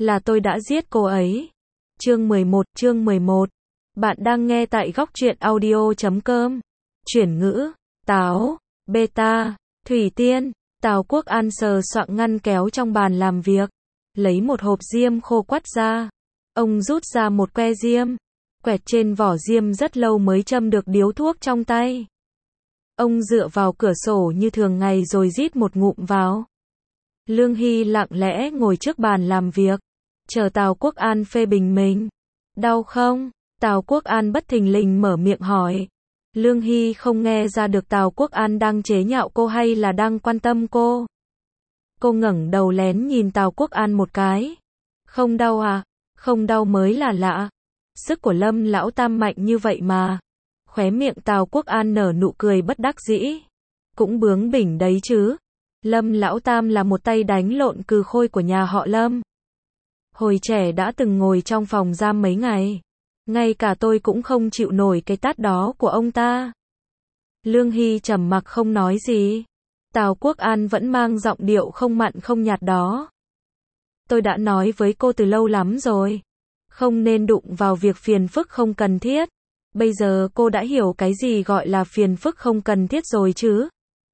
là tôi đã giết cô ấy. Chương 11. Bạn đang nghe tại góc truyện audio.com. Chuyển ngữ, táo, beta, thủy tiên. Tào Quốc An sờ soạng ngăn kéo trong bàn làm việc, lấy một hộp diêm khô quắt ra. Ông rút ra một que diêm, quẹt trên vỏ diêm rất lâu mới châm được điếu thuốc trong tay. Ông dựa vào cửa sổ như thường ngày rồi rít một ngụm vào. Lương Hy lặng lẽ ngồi trước bàn làm việc, chờ Tào Quốc An phê bình mình. Đau không? Tào Quốc An bất thình lình mở miệng hỏi. Lương Hy không nghe ra được Tào Quốc An đang chế nhạo cô hay là đang quan tâm cô. Cô ngẩng đầu lén nhìn Tào Quốc An một cái. Không đau à? Không đau mới là lạ. Sức của Lâm lão tam mạnh như vậy mà. Khóe miệng Tào Quốc An nở nụ cười bất đắc dĩ. Cũng bướng bỉnh đấy chứ. Lâm lão tam là một tay đánh lộn cừ khôi của nhà họ Lâm. Hồi trẻ đã từng ngồi trong phòng giam mấy ngày. Ngay cả tôi cũng không chịu nổi cái tát đó của ông ta. Lương Hy trầm mặc không nói gì. Tào Quốc An vẫn mang giọng điệu không mặn không nhạt đó. Tôi đã nói với cô từ lâu lắm rồi. Không nên đụng vào việc phiền phức không cần thiết. Bây giờ cô đã hiểu cái gì gọi là phiền phức không cần thiết rồi chứ.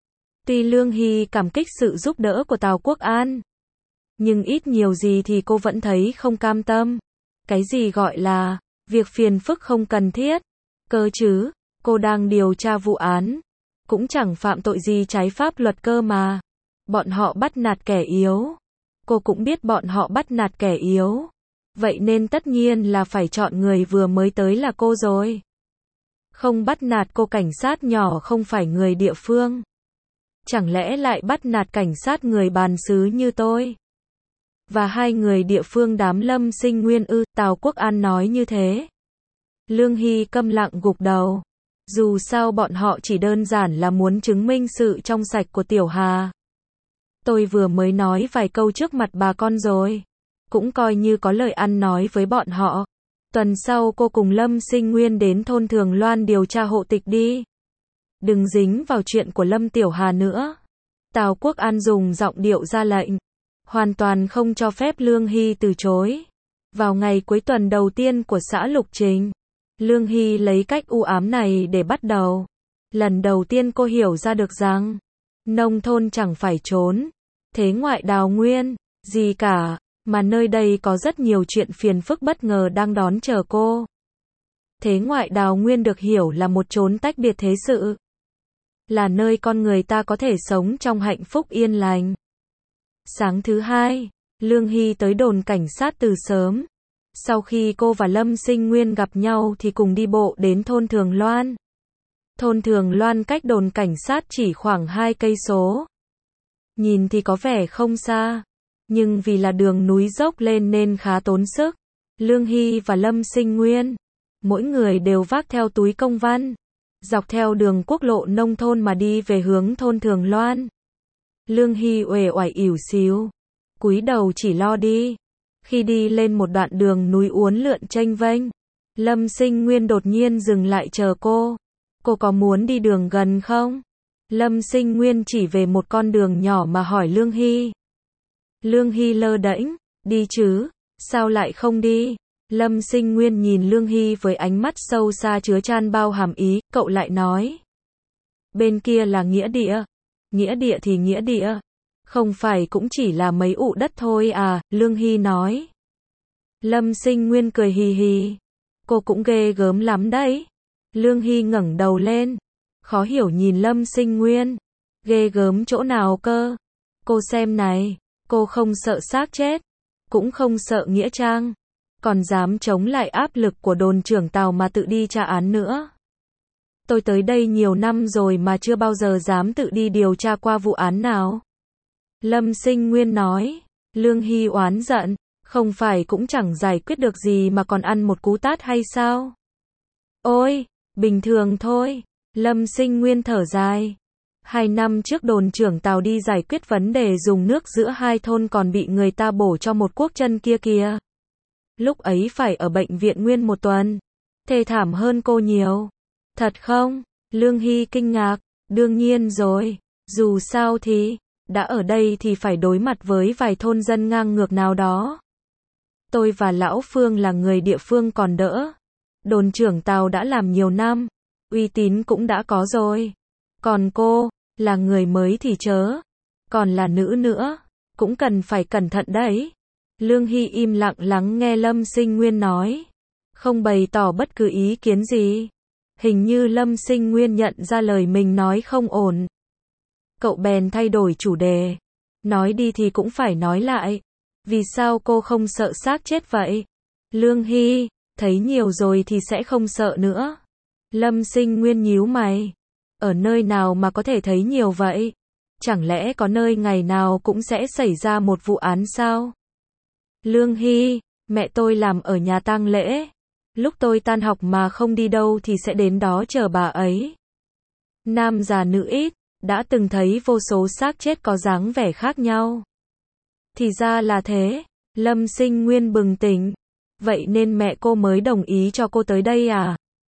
Tuy Lương Hy cảm kích sự giúp đỡ của Tào Quốc An, nhưng ít nhiều gì thì cô vẫn thấy không cam tâm. Cái gì gọi là việc phiền phức không cần thiết? Cơ chứ, cô đang điều tra vụ án, cũng chẳng phạm tội gì trái pháp luật cơ mà. Bọn họ bắt nạt kẻ yếu. Cô cũng biết bọn họ bắt nạt kẻ yếu. Vậy nên tất nhiên là phải chọn người vừa mới tới là cô rồi. Không bắt nạt cô cảnh sát nhỏ không phải người địa phương. Chẳng lẽ lại bắt nạt cảnh sát người bản xứ như tôi? Và hai người địa phương đám Lâm Sinh Nguyên ư? Tào Quốc An nói như thế. Lương Hy câm lặng gục đầu. Dù sao bọn họ chỉ đơn giản là muốn chứng minh sự trong sạch của Tiểu Hà. Tôi vừa mới nói vài câu trước mặt bà con rồi. Cũng coi như có lời ăn nói với bọn họ. Tuần sau cô cùng Lâm Sinh Nguyên đến thôn Thường Loan điều tra hộ tịch đi. Đừng dính vào chuyện của Lâm Tiểu Hà nữa. Tào Quốc An dùng giọng điệu ra lệnh. Hoàn toàn không cho phép Lương Hy từ chối. Vào ngày cuối tuần đầu tiên của xã Lục Trình, Lương Hy lấy cách u ám này để bắt đầu. Lần đầu tiên cô hiểu ra được rằng, nông thôn chẳng phải trốn thế ngoại đào nguyên gì cả, mà nơi đây có rất nhiều chuyện phiền phức bất ngờ đang đón chờ cô. Thế ngoại đào nguyên được hiểu là một chốn tách biệt thế sự. Là nơi con người ta có thể sống trong hạnh phúc yên lành. Sáng thứ hai, Lương Hy tới đồn cảnh sát từ sớm. Sau khi cô và Lâm Sinh Nguyên gặp nhau thì cùng đi bộ đến thôn Thường Loan. Thôn Thường Loan cách đồn cảnh sát chỉ khoảng 2 cây số. Nhìn thì có vẻ không xa, nhưng vì là đường núi dốc lên nên khá tốn sức. Lương Hy và Lâm Sinh Nguyên, mỗi người đều vác theo túi công văn, dọc theo đường quốc lộ nông thôn mà đi về hướng thôn Thường Loan. Lương Hy uể oải ỉu xìu, cúi đầu chỉ lo đi. Khi đi lên một đoạn đường núi uốn lượn chênh vênh, Lâm Sinh Nguyên đột nhiên dừng lại chờ cô. Cô có muốn đi đường gần không? Lâm Sinh Nguyên chỉ về một con đường nhỏ mà hỏi Lương Hy. Lương Hy lơ đễnh, đi chứ, sao lại không đi? Lâm Sinh Nguyên nhìn Lương Hy với ánh mắt sâu xa chứa chan bao hàm ý, cậu lại nói. Bên kia là nghĩa địa. Nghĩa địa thì nghĩa địa. Không phải cũng chỉ là mấy ụ đất thôi à, Lương Hy nói. Lâm Sinh Nguyên cười hì hì. Cô cũng ghê gớm lắm đấy. Lương Hy ngẩng đầu lên, khó hiểu nhìn Lâm Sinh Nguyên. Ghê gớm chỗ nào cơ? Cô xem này, cô không sợ xác chết, cũng không sợ nghĩa trang, còn dám chống lại áp lực của đồn trưởng Tào mà tự đi tra án nữa. Tôi tới đây nhiều năm rồi mà chưa bao giờ dám tự đi điều tra qua vụ án nào. Lâm Sinh Nguyên nói. Lương Hy oán giận, không phải cũng chẳng giải quyết được gì mà còn ăn một cú tát hay sao? Ôi, bình thường thôi. Lâm Sinh Nguyên thở dài. 2 năm trước đồn trưởng Tào đi giải quyết vấn đề dùng nước giữa hai thôn còn bị người ta bổ cho một cuốc chân kia kìa. Lúc ấy phải ở bệnh viện nguyên 1 tuần. Thê thảm hơn cô nhiều. Thật không? Lương Hy kinh ngạc. Đương nhiên rồi. Dù sao thì đã ở đây thì phải đối mặt với vài thôn dân ngang ngược nào đó. Tôi và Lão Phương là người địa phương còn đỡ. Đồn trưởng Tào đã làm nhiều năm, uy tín cũng đã có rồi. Còn cô, là người mới thì chớ. Còn là nữ nữa, cũng cần phải cẩn thận đấy. Lương Hy im lặng lắng nghe Lâm Sinh Nguyên nói. Không bày tỏ bất cứ ý kiến gì. Hình như Lâm Sinh Nguyên nhận ra lời mình nói không ổn. Cậu bèn thay đổi chủ đề. Nói đi thì cũng phải nói lại. Vì sao cô không sợ xác chết vậy? Lương Hy, thấy nhiều rồi thì sẽ không sợ nữa. Lâm Sinh Nguyên nhíu mày. Ở nơi nào mà có thể thấy nhiều vậy? Chẳng lẽ có nơi ngày nào cũng sẽ xảy ra một vụ án sao? Lương Hy, mẹ tôi làm ở nhà tang lễ. Lúc tôi tan học mà không đi đâu thì sẽ đến đó chờ bà ấy. Nam già nữ ít, đã từng thấy vô số xác chết có dáng vẻ khác nhau. Thì ra là thế, Lâm Sinh Nguyên bừng tỉnh. Vậy nên mẹ cô mới đồng ý cho cô tới đây à?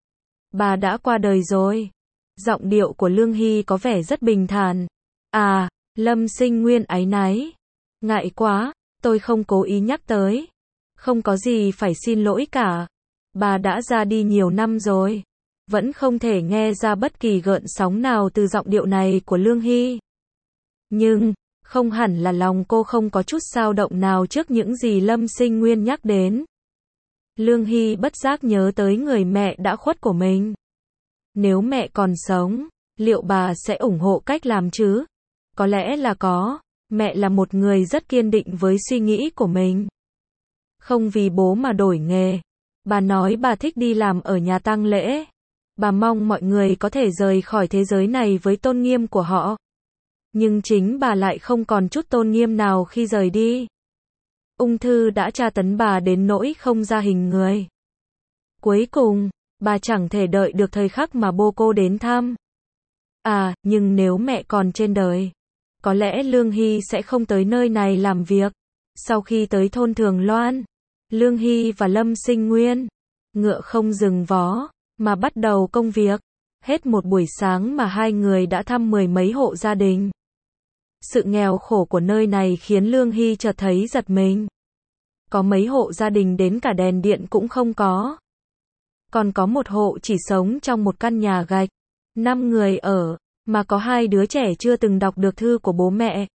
Bà đã qua đời rồi. Giọng điệu của Lương Hy có vẻ rất bình thản. À, Lâm Sinh Nguyên áy náy. Ngại quá, tôi không cố ý nhắc tới. Không có gì phải xin lỗi cả. Bà đã ra đi nhiều năm rồi. Vẫn không thể nghe ra bất kỳ gợn sóng nào từ giọng điệu này của Lương Hy. Nhưng, không hẳn là lòng cô không có chút dao động nào trước những gì Lâm Sinh Nguyên nhắc đến. Lương Hy bất giác nhớ tới người mẹ đã khuất của mình. Nếu mẹ còn sống, liệu bà sẽ ủng hộ cách làm chứ? Có lẽ là có. Mẹ là một người rất kiên định với suy nghĩ của mình. Không vì bố mà đổi nghề. Bà nói bà thích đi làm ở nhà tang lễ. Bà mong mọi người có thể rời khỏi thế giới này với tôn nghiêm của họ. Nhưng chính bà lại không còn chút tôn nghiêm nào khi rời đi. Ung thư đã tra tấn bà đến nỗi không ra hình người. Cuối cùng, bà chẳng thể đợi được thời khắc mà bố cô đến thăm. À, nhưng nếu mẹ còn trên đời, có lẽ Lương Hy sẽ không tới nơi này làm việc. Sau khi tới thôn Thường Loan, Lương Hy và Lâm Sinh Nguyên, ngựa không dừng vó, mà bắt đầu công việc. Hết một buổi sáng mà hai người đã thăm mười mấy hộ gia đình. Sự nghèo khổ của nơi này khiến Lương Hy chợt thấy giật mình. Có mấy hộ gia đình đến cả đèn điện cũng không có. Còn có một hộ chỉ sống trong một căn nhà gạch, 5 người ở, mà có 2 đứa trẻ chưa từng đọc được thư của bố mẹ.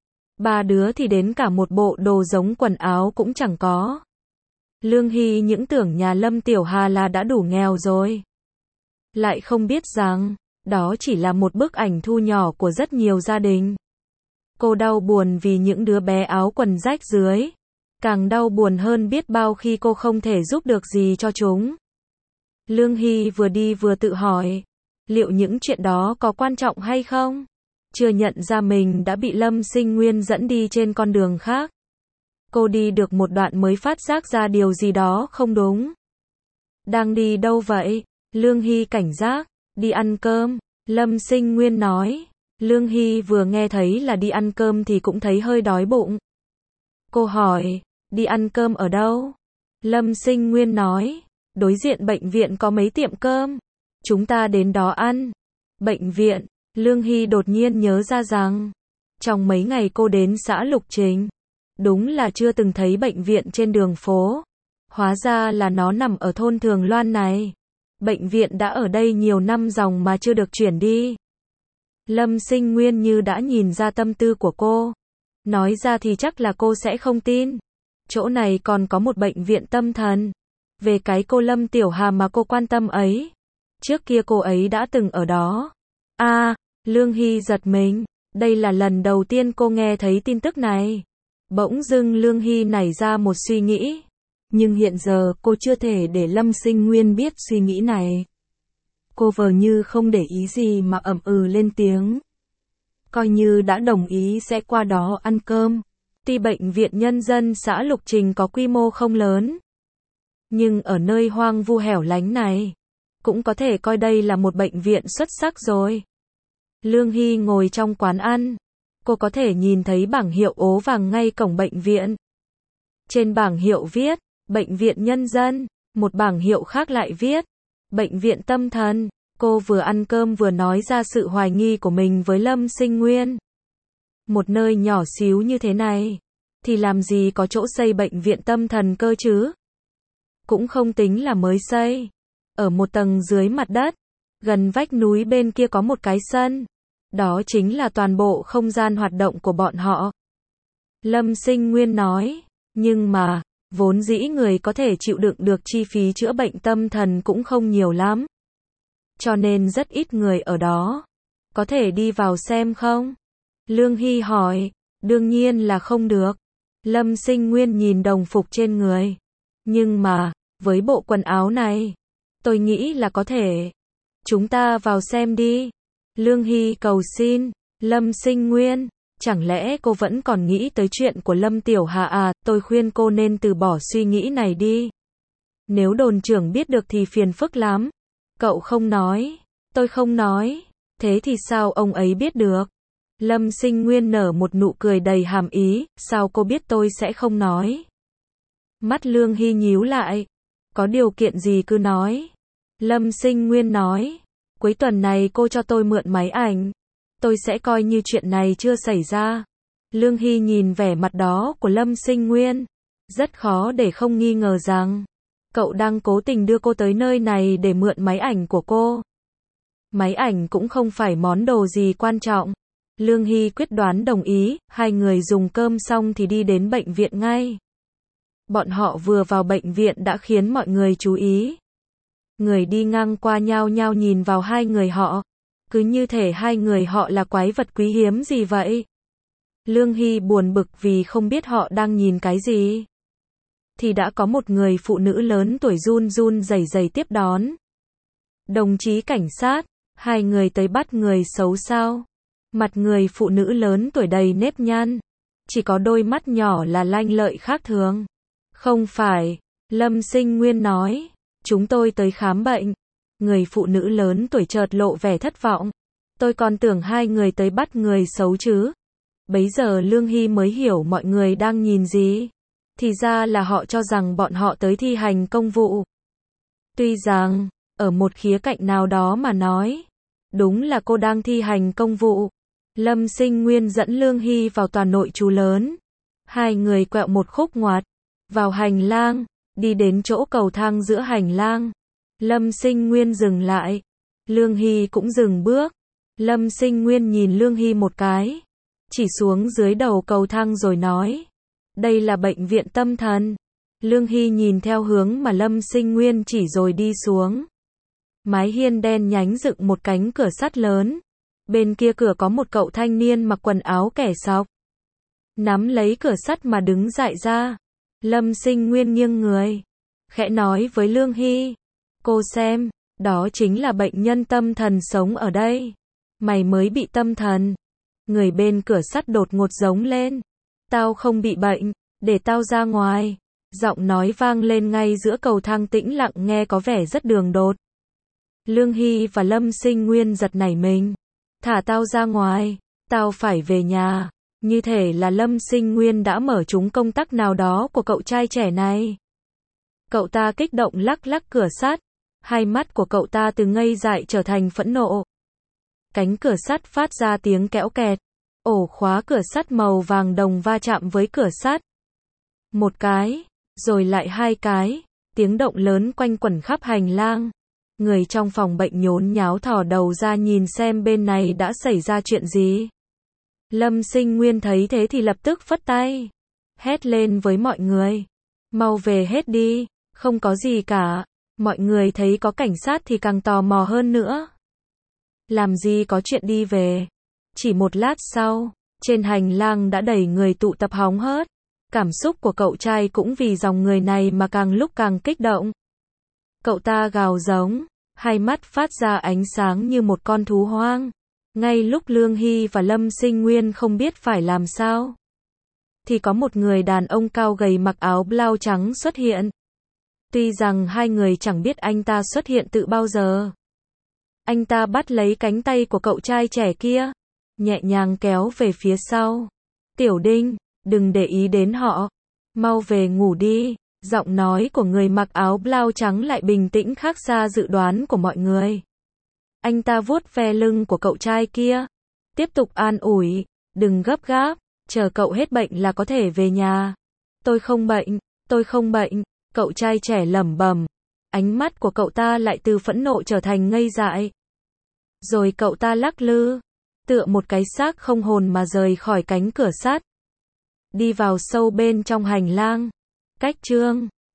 3 đứa thì đến cả một bộ đồ giống quần áo cũng chẳng có. Lương Hy những tưởng nhà Lâm Tiểu Hà là đã đủ nghèo rồi. Lại không biết rằng, đó chỉ là một bức ảnh thu nhỏ của rất nhiều gia đình. Cô đau buồn vì những đứa bé áo quần rách rưới. Càng đau buồn hơn biết bao khi cô không thể giúp được gì cho chúng. Lương Hy vừa đi vừa tự hỏi, liệu những chuyện đó có quan trọng hay không? Chưa nhận ra mình đã bị Lâm Sinh Nguyên dẫn đi trên con đường khác. Cô đi được một đoạn mới phát giác ra điều gì đó không đúng. Đang đi đâu vậy? Lương Hy cảnh giác. Đi ăn cơm, Lâm Sinh Nguyên nói. Lương Hy vừa nghe thấy là đi ăn cơm thì cũng thấy hơi đói bụng. Cô hỏi, đi ăn cơm ở đâu? Lâm Sinh Nguyên nói, đối diện bệnh viện có mấy tiệm cơm. Chúng ta đến đó ăn. Bệnh viện, Lương Hy đột nhiên nhớ ra rằng, trong mấy ngày cô đến xã Lục Trình, đúng là chưa từng thấy bệnh viện trên đường phố. Hóa ra là nó nằm ở thôn Thường Loan này. Bệnh viện đã ở đây nhiều năm dòng mà chưa được chuyển đi. Lâm Sinh Nguyên như đã nhìn ra tâm tư của cô. Nói ra thì chắc là cô sẽ không tin. Chỗ này còn có một bệnh viện tâm thần. Về cái cô Lâm Tiểu Hà mà cô quan tâm ấy. Trước kia cô ấy đã từng ở đó. À, Lương Hy giật mình. Đây là lần đầu tiên cô nghe thấy tin tức này. Bỗng dưng Lương Hy nảy ra một suy nghĩ. Nhưng hiện giờ cô chưa thể để Lâm Sinh Nguyên biết suy nghĩ này. Cô vờ như không để ý gì mà ậm ừ lên tiếng. Coi như đã đồng ý sẽ qua đó ăn cơm. Tuy bệnh viện nhân dân xã Lục Trình có quy mô không lớn, nhưng ở nơi hoang vu hẻo lánh này, cũng có thể coi đây là một bệnh viện xuất sắc rồi. Lương Hy ngồi trong quán ăn. Cô có thể nhìn thấy bảng hiệu ố vàng ngay cổng bệnh viện. Trên bảng hiệu viết, bệnh viện nhân dân, một bảng hiệu khác lại viết, bệnh viện tâm thần. Cô vừa ăn cơm vừa nói ra sự hoài nghi của mình với Lâm Sinh Nguyên. Một nơi nhỏ xíu như thế này, thì làm gì có chỗ xây bệnh viện tâm thần cơ chứ? Cũng không tính là mới xây. Ở một tầng dưới mặt đất, gần vách núi bên kia có một cái sân. Đó chính là toàn bộ không gian hoạt động của bọn họ. Lâm Sinh Nguyên nói, nhưng mà, vốn dĩ người có thể chịu đựng được chi phí chữa bệnh tâm thần cũng không nhiều lắm. Cho nên rất ít người ở đó. Có thể đi vào xem không? Lương Hy hỏi, đương nhiên là không được. Lâm Sinh Nguyên nhìn đồng phục trên người. Nhưng mà, với bộ quần áo này, tôi nghĩ là có thể. Chúng ta vào xem đi. Lương Hy cầu xin. Lâm Sinh Nguyên, chẳng lẽ cô vẫn còn nghĩ tới chuyện của Lâm Tiểu Hà à? Tôi khuyên cô nên từ bỏ suy nghĩ này đi. Nếu đồn trưởng biết được thì phiền phức lắm. Cậu không nói. Tôi không nói. Thế thì sao ông ấy biết được? Lâm Sinh Nguyên nở một nụ cười đầy hàm ý. Sao cô biết tôi sẽ không nói? Mắt Lương Hy nhíu lại. Có điều kiện gì cứ nói. Lâm Sinh Nguyên nói. Cuối tuần này cô cho tôi mượn máy ảnh. Tôi sẽ coi như chuyện này chưa xảy ra. Lương Hy nhìn vẻ mặt đó của Lâm Sinh Nguyên. Rất khó để không nghi ngờ rằng cậu đang cố tình đưa cô tới nơi này để mượn máy ảnh của cô. Máy ảnh cũng không phải món đồ gì quan trọng. Lương Hy quyết đoán đồng ý. Hai người dùng cơm xong thì đi đến bệnh viện ngay. Bọn họ vừa vào bệnh viện đã khiến mọi người chú ý. Người đi ngang qua nhao nhao nhìn vào hai người họ. Cứ như thể hai người họ là quái vật quý hiếm gì vậy. Lương Hy buồn bực vì không biết họ đang nhìn cái gì. Thì đã có một người phụ nữ lớn tuổi run run rẩy rẩy tiếp đón. Đồng chí cảnh sát, hai người tới bắt người xấu sao? Mặt người phụ nữ lớn tuổi đầy nếp nhăn. Chỉ có đôi mắt nhỏ là lanh lợi khác thường. Không phải, Lâm Sinh Nguyên nói. Chúng tôi tới khám bệnh. Người phụ nữ lớn tuổi chợt lộ vẻ thất vọng. Tôi còn tưởng hai người tới bắt người xấu chứ. Bấy giờ Lương Hy mới hiểu mọi người đang nhìn gì. Thì ra là họ cho rằng bọn họ tới thi hành công vụ. Tuy rằng, ở một khía cạnh nào đó mà nói, đúng là cô đang thi hành công vụ. Lâm Sinh Nguyên dẫn Lương Hy vào tòa nội trú lớn. Hai người quẹo một khúc ngoặt, vào hành lang, đi đến chỗ cầu thang giữa hành lang. Lâm Sinh Nguyên dừng lại. Lương Hy cũng dừng bước. Lâm Sinh Nguyên nhìn Lương Hy một cái. Chỉ xuống dưới đầu cầu thang rồi nói. Đây là bệnh viện tâm thần. Lương Hy nhìn theo hướng mà Lâm Sinh Nguyên chỉ rồi đi xuống. Mái hiên đen nhánh dựng một cánh cửa sắt lớn. Bên kia cửa có một cậu thanh niên mặc quần áo kẻ sọc. Nắm lấy cửa sắt mà đứng dại ra. Lâm Sinh Nguyên nghiêng người. Khẽ nói với Lương Hy. Cô xem, đó chính là bệnh nhân tâm thần sống ở đây. Mày mới bị tâm thần. Người bên cửa sắt đột ngột giống lên. Tao không bị bệnh, để tao ra ngoài. Giọng nói vang lên ngay giữa cầu thang tĩnh lặng nghe có vẻ rất đường đột. Lương Hy và Lâm Sinh Nguyên giật nảy mình. Thả tao ra ngoài, tao phải về nhà. Như thể là Lâm Sinh Nguyên đã mở trúng công tắc nào đó của cậu trai trẻ này. Cậu ta kích động lắc lắc cửa sắt. Hai mắt của cậu ta từ ngây dại trở thành phẫn nộ. Cánh cửa sắt phát ra tiếng kéo kẹt. Ổ khóa cửa sắt màu vàng đồng va chạm với cửa sắt. Một cái, rồi lại hai cái. Tiếng động lớn quanh quẩn khắp hành lang. Người trong phòng bệnh nhốn nháo thò đầu ra nhìn xem bên này đã xảy ra chuyện gì. Lâm Sinh Nguyên thấy thế thì lập tức phất tay. Hét lên với mọi người. Mau về hết đi, không có gì cả. Mọi người thấy có cảnh sát thì càng tò mò hơn nữa. Làm gì có chuyện đi về. Chỉ một lát sau, trên hành lang đã đầy người tụ tập hóng hớt. Cảm xúc của cậu trai cũng vì dòng người này mà càng lúc càng kích động. Cậu ta gào giống, hai mắt phát ra ánh sáng như một con thú hoang. Ngay lúc Lương Hy và Lâm Sinh Nguyên không biết phải làm sao, thì có một người đàn ông cao gầy mặc áo blau trắng xuất hiện. Tuy rằng hai người chẳng biết anh ta xuất hiện từ bao giờ. Anh ta bắt lấy cánh tay của cậu trai trẻ kia, nhẹ nhàng kéo về phía sau. Tiểu Đinh, đừng để ý đến họ. Mau về ngủ đi. Giọng nói của người mặc áo blau trắng lại bình tĩnh khác xa dự đoán của mọi người. Anh ta vuốt ve lưng của cậu trai kia. Tiếp tục an ủi. Đừng gấp gáp. chờ cậu hết bệnh là có thể về nhà. Tôi không bệnh, cậu trai trẻ lẩm bẩm. Ánh mắt của cậu ta lại từ phẫn nộ trở thành ngây dại. Rồi cậu ta lắc lư, tựa một cái xác không hồn mà rời khỏi cánh cửa sắt. Đi vào sâu bên trong hành lang. Cách chương